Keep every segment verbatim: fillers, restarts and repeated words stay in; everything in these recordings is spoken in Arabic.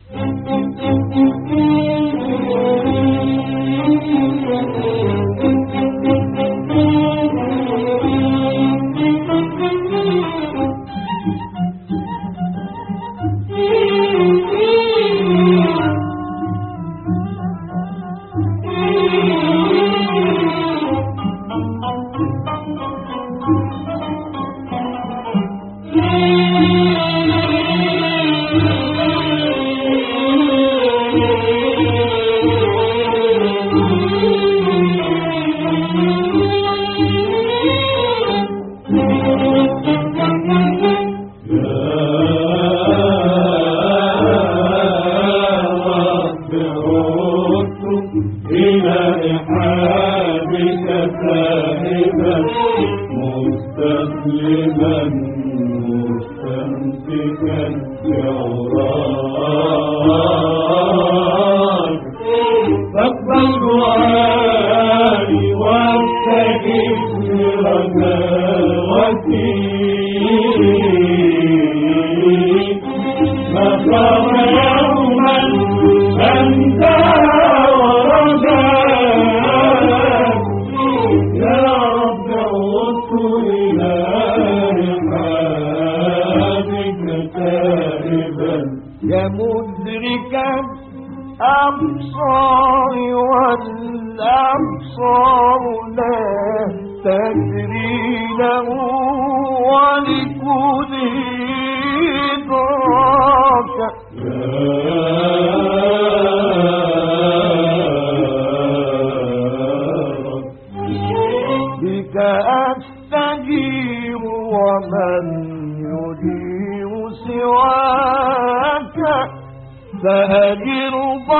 فهجر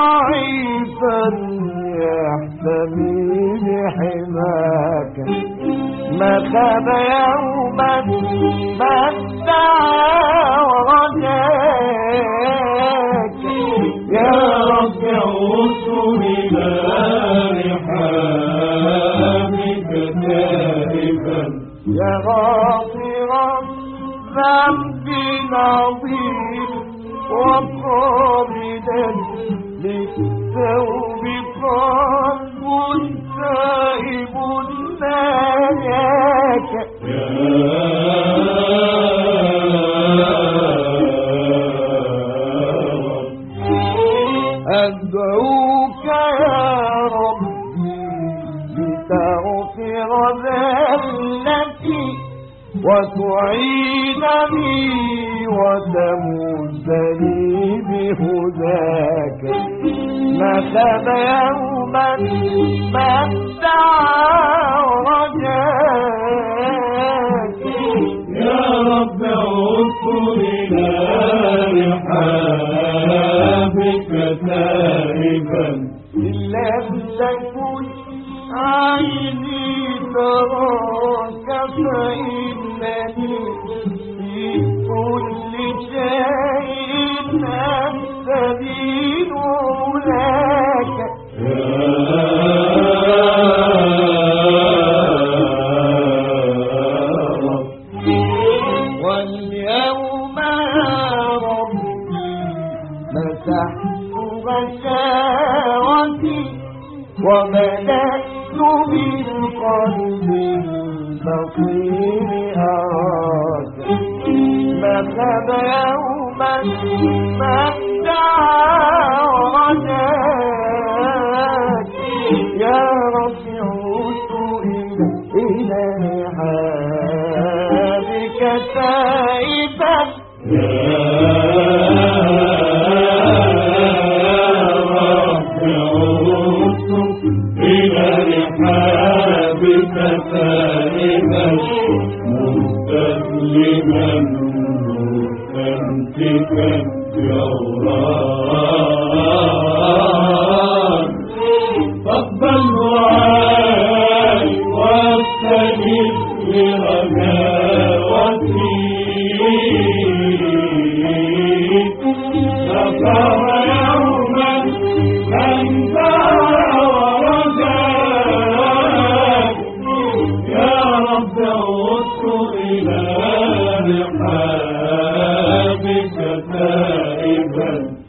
ضعيفا يحتمي بحماك ما خاب يوما ما ادعى ورجاك يا رب عوذ إلى رحابك تائبا يا غافر الذنب العظيم وقابلا للتوب قلب تائب ناجاك أدعوك يا ربي لتغفر ذلتي وتعينني وتمدني بهداك ما خاب يوما ما ادعى رجاك يا رب عدت إلى رحابك تائبا إن لم تكن عيني تراك فإنني في كل شيء أستبين لك واليوم يا ربي مسحت غشاوتي وبدأت بالقلب البصير أراك ما خاب يوما ما ادعى رجاك يا رب عدت إلى رحابك تائبا تائبا مستسلما مستمسكا جوران فاقبل دعائي واستجب لرجاوتي فصار يوما من إلى رحابك تائبا